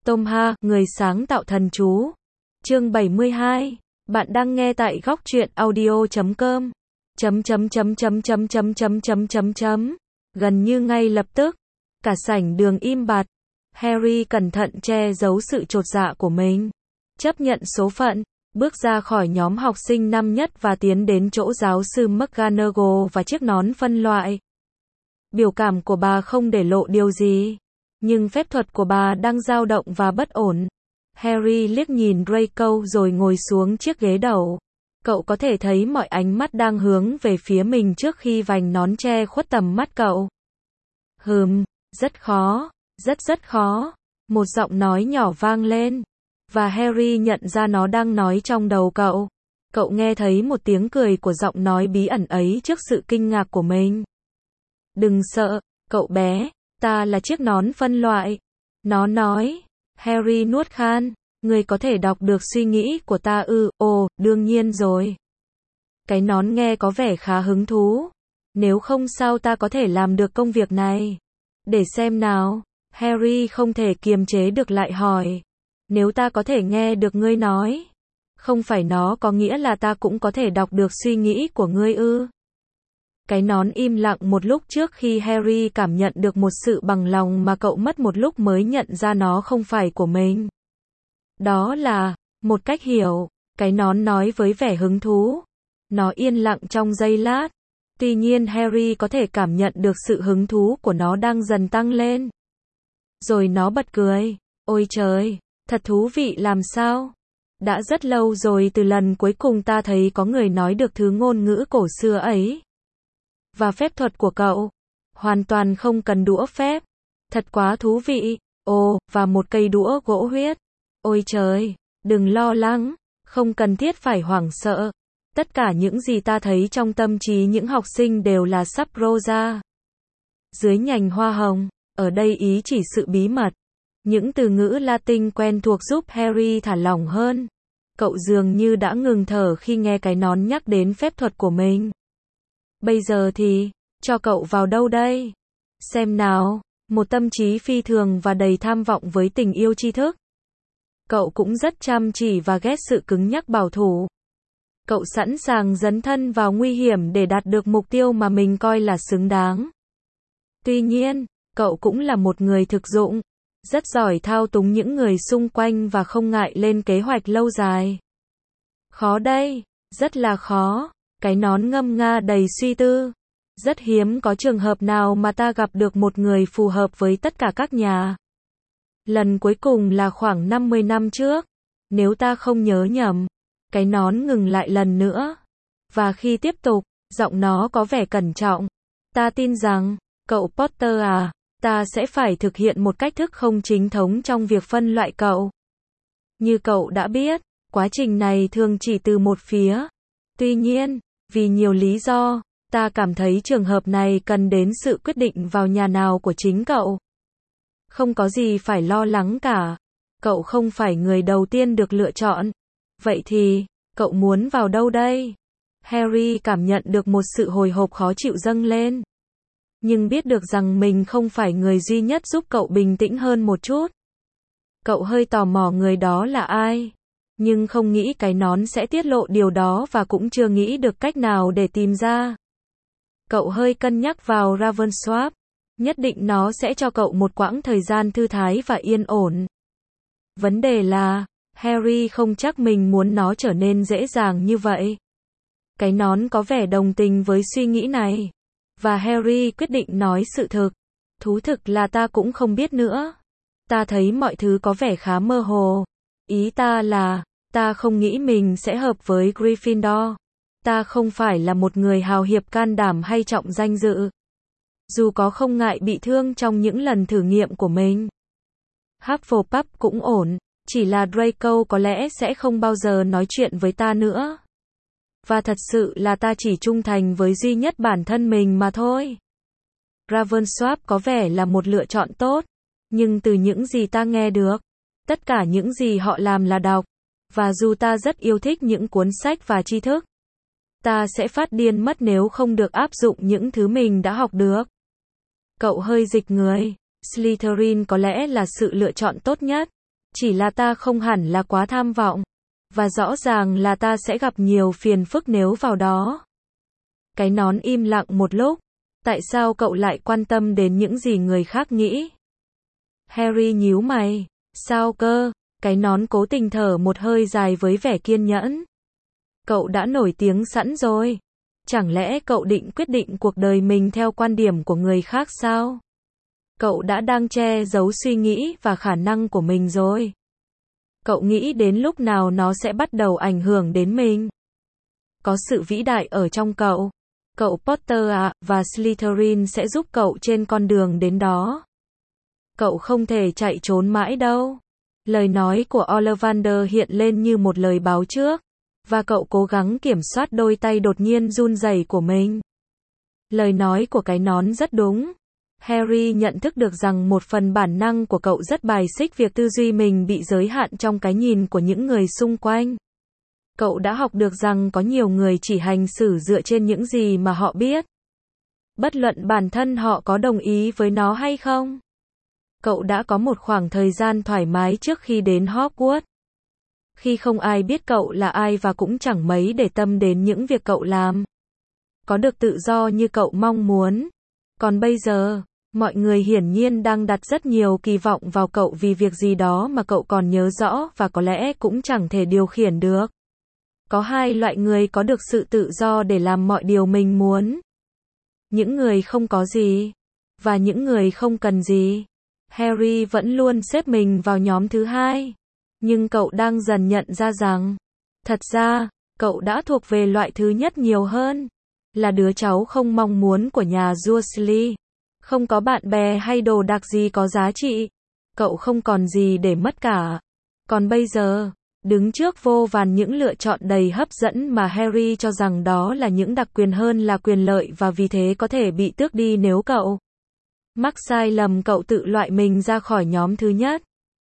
Tom Ha, người sáng tạo thần chú. Chương 72. Bạn đang nghe tại góc truyện audio.com. Gần như ngay lập tức, cả sảnh đường im bặt. Harry cẩn thận che giấu sự chột dạ của mình. Chấp nhận số phận, bước ra khỏi nhóm học sinh năm nhất và tiến đến chỗ giáo sư McGonagall và chiếc nón phân loại. Biểu cảm của bà không để lộ điều gì, nhưng phép thuật của bà đang dao động và bất ổn. Harry liếc nhìn Draco rồi ngồi xuống chiếc ghế đầu. Cậu có thể thấy mọi ánh mắt đang hướng về phía mình trước khi vành nón che khuất tầm mắt cậu. Rất khó, rất khó. Một giọng nói nhỏ vang lên, và Harry nhận ra nó đang nói trong đầu cậu. Cậu nghe thấy một tiếng cười của giọng nói bí ẩn ấy trước sự kinh ngạc của mình. Đừng sợ, cậu bé, ta là chiếc nón phân loại. Nó nói. Harry nuốt khan. Ngươi có thể đọc được suy nghĩ của ta ư? Ồ, đương nhiên rồi. Cái nón nghe có vẻ khá hứng thú. Nếu không sao ta có thể làm được công việc này? Để xem nào. Harry không thể kiềm chế được lại hỏi. Nếu ta có thể nghe được ngươi nói, không phải nó có nghĩa là ta cũng có thể đọc được suy nghĩ của ngươi ư? Cái nón im lặng một lúc trước khi Harry cảm nhận được một sự bằng lòng mà cậu mất một lúc mới nhận ra nó không phải của mình. Đó là một cách hiểu, cái nón nói với vẻ hứng thú. Nó yên lặng trong giây lát. Tuy nhiên Harry có thể cảm nhận được sự hứng thú của nó đang dần tăng lên. Rồi nó bật cười. Ôi trời, thật thú vị làm sao? Đã rất lâu rồi từ lần cuối cùng ta thấy có người nói được thứ ngôn ngữ cổ xưa ấy. Và phép thuật của cậu hoàn toàn không cần đũa phép. Thật quá thú vị. Ồ, và một cây đũa gỗ huyết. Ôi trời, đừng lo lắng, không cần thiết phải hoảng sợ. Tất cả những gì ta thấy trong tâm trí những học sinh đều là sắp rosa. Dưới nhành hoa hồng, ở đây ý chỉ sự bí mật. Những từ ngữ Latin quen thuộc giúp Harry thả lỏng hơn. Cậu dường như đã ngừng thở khi nghe cái nón nhắc đến phép thuật của mình. Bây giờ thì, cho cậu vào đâu đây? Xem nào, một tâm trí phi thường và đầy tham vọng với tình yêu tri thức. Cậu cũng rất chăm chỉ và ghét sự cứng nhắc bảo thủ. Cậu sẵn sàng dấn thân vào nguy hiểm để đạt được mục tiêu mà mình coi là xứng đáng. Tuy nhiên, cậu cũng là một người thực dụng, rất giỏi thao túng những người xung quanh và không ngại lên kế hoạch lâu dài. Khó đây, rất là khó. Cái nón ngâm nga đầy suy tư. Rất hiếm có trường hợp nào mà ta gặp được một người phù hợp với tất cả các nhà. Lần cuối cùng là khoảng 50 năm trước. Nếu ta không nhớ nhầm. Cái nón ngừng lại lần nữa. Và khi tiếp tục, giọng nó có vẻ cẩn trọng. Ta tin rằng, cậu Potter à, ta sẽ phải thực hiện một cách thức không chính thống trong việc phân loại cậu. Như cậu đã biết, quá trình này thường chỉ từ một phía. Tuy nhiên, vì nhiều lý do, ta cảm thấy trường hợp này cần đến sự quyết định vào nhà nào của chính cậu. Không có gì phải lo lắng cả. Cậu không phải người đầu tiên được lựa chọn. Vậy thì, cậu muốn vào đâu đây? Harry cảm nhận được một sự hồi hộp khó chịu dâng lên. Nhưng biết được rằng mình không phải người duy nhất giúp cậu bình tĩnh hơn một chút. Cậu hơi tò mò người đó là ai. Nhưng không nghĩ cái nón sẽ tiết lộ điều đó và cũng chưa nghĩ được cách nào để tìm ra. Cậu hơi cân nhắc vào Ravensworth. Nhất định nó sẽ cho cậu một quãng thời gian thư thái và yên ổn. Vấn đề là, Harry không chắc mình muốn nó trở nên dễ dàng như vậy. Cái nón có vẻ đồng tình với suy nghĩ này. Và Harry quyết định nói sự thực. Thú thực là ta cũng không biết nữa. Ta thấy mọi thứ có vẻ khá mơ hồ. Ý ta là, ta không nghĩ mình sẽ hợp với Gryffindor. Ta không phải là một người hào hiệp can đảm hay trọng danh dự. Dù có không ngại bị thương trong những lần thử nghiệm của mình. Hufflepuff cũng ổn, chỉ là Draco có lẽ sẽ không bao giờ nói chuyện với ta nữa. Và thật sự là ta chỉ trung thành với duy nhất bản thân mình mà thôi. Ravensworth có vẻ là một lựa chọn tốt, nhưng từ những gì ta nghe được, tất cả những gì họ làm là đọc. Và dù ta rất yêu thích những cuốn sách và tri thức, ta sẽ phát điên mất nếu không được áp dụng những thứ mình đã học được. Cậu hơi dịch người. Slytherin có lẽ là sự lựa chọn tốt nhất. Chỉ là ta không hẳn là quá tham vọng. Và rõ ràng là ta sẽ gặp nhiều phiền phức nếu vào đó. Cái nón im lặng một lúc. Tại sao cậu lại quan tâm đến những gì người khác nghĩ? Harry nhíu mày. Sao cơ? Cái nón cố tình thở một hơi dài với vẻ kiên nhẫn. Cậu đã nổi tiếng sẵn rồi. Chẳng lẽ cậu định quyết định cuộc đời mình theo quan điểm của người khác sao? Cậu đã đang che giấu suy nghĩ và khả năng của mình rồi. Cậu nghĩ đến lúc nào nó sẽ bắt đầu ảnh hưởng đến mình? Có sự vĩ đại ở trong cậu. Cậu Potter à, và Slytherin sẽ giúp cậu trên con đường đến đó. Cậu không thể chạy trốn mãi đâu. Lời nói của Ollivander hiện lên như một lời báo trước. Và cậu cố gắng kiểm soát đôi tay đột nhiên run rẩy của mình. Lời nói của cái nón rất đúng. Harry nhận thức được rằng một phần bản năng của cậu rất bài xích việc tư duy mình bị giới hạn trong cái nhìn của những người xung quanh. Cậu đã học được rằng có nhiều người chỉ hành xử dựa trên những gì mà họ biết. Bất luận bản thân họ có đồng ý với nó hay không. Cậu đã có một khoảng thời gian thoải mái trước khi đến Hogwarts. Khi không ai biết cậu là ai và cũng chẳng mấy để tâm đến những việc cậu làm. Có được tự do như cậu mong muốn. Còn bây giờ, mọi người hiển nhiên đang đặt rất nhiều kỳ vọng vào cậu vì việc gì đó mà cậu còn nhớ rõ và có lẽ cũng chẳng thể điều khiển được. Có hai loại người có được sự tự do để làm mọi điều mình muốn. Những người không có gì. Và những người không cần gì. Harry vẫn luôn xếp mình vào nhóm thứ hai. Nhưng cậu đang dần nhận ra rằng, thật ra, cậu đã thuộc về loại thứ nhất nhiều hơn. Là đứa cháu không mong muốn của nhà Dursley. Không có bạn bè hay đồ đạc gì có giá trị. Cậu không còn gì để mất cả. Còn bây giờ, đứng trước vô vàn những lựa chọn đầy hấp dẫn mà Harry cho rằng đó là những đặc quyền hơn là quyền lợi và vì thế có thể bị tước đi nếu cậu mắc sai lầm cậu tự loại mình ra khỏi nhóm thứ nhất.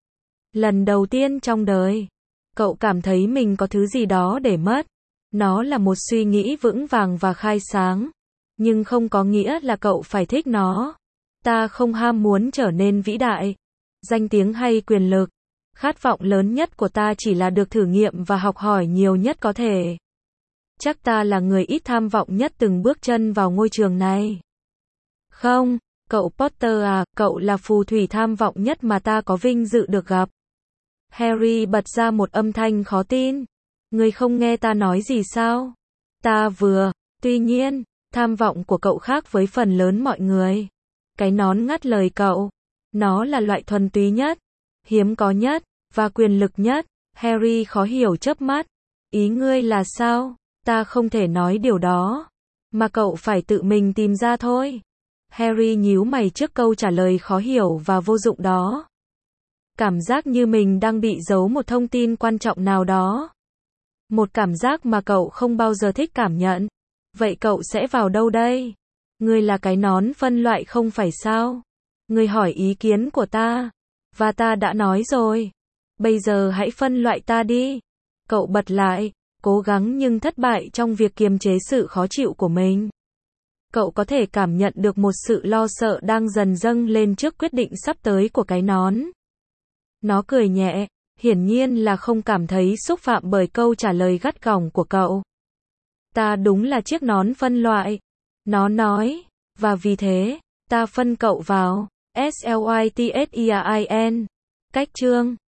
Lần đầu tiên trong đời, cậu cảm thấy mình có thứ gì đó để mất. Nó là một suy nghĩ vững vàng và khai sáng. Nhưng không có nghĩa là cậu phải thích nó. Ta không ham muốn trở nên vĩ đại, danh tiếng hay quyền lực. Khát vọng lớn nhất của ta chỉ là được thử nghiệm và học hỏi nhiều nhất có thể. Chắc ta là người ít tham vọng nhất từng bước chân vào ngôi trường này. Không, cậu Potter à, cậu là phù thủy tham vọng nhất mà ta có vinh dự được gặp. Harry bật ra một âm thanh khó tin. Ngươi không nghe ta nói gì sao? Ta vừa, tuy nhiên, tham vọng của cậu khác với phần lớn mọi người. Cái nón ngắt lời cậu. Nó là loại thuần túy nhất, hiếm có nhất, và quyền lực nhất. Harry khó hiểu chớp mắt. Ý ngươi là sao? Ta không thể nói điều đó. Mà cậu phải tự mình tìm ra thôi. Harry nhíu mày trước câu trả lời khó hiểu và vô dụng đó. Cảm giác như mình đang bị giấu một thông tin quan trọng nào đó. Một cảm giác mà cậu không bao giờ thích cảm nhận. Vậy cậu sẽ vào đâu đây? Ngươi là cái nón phân loại không phải sao? Ngươi hỏi ý kiến của ta. Và ta đã nói rồi. Bây giờ hãy phân loại ta đi. Cậu bật lại, cố gắng nhưng thất bại trong việc kiềm chế sự khó chịu của mình. Cậu có thể cảm nhận được một sự lo sợ đang dần dâng lên trước quyết định sắp tới của cái nón. Nó cười nhẹ, hiển nhiên là không cảm thấy xúc phạm bởi câu trả lời gắt gỏng của cậu. Ta đúng là chiếc nón phân loại. Nó nói, và vì thế, ta phân cậu vào, Slytherin. Cách chương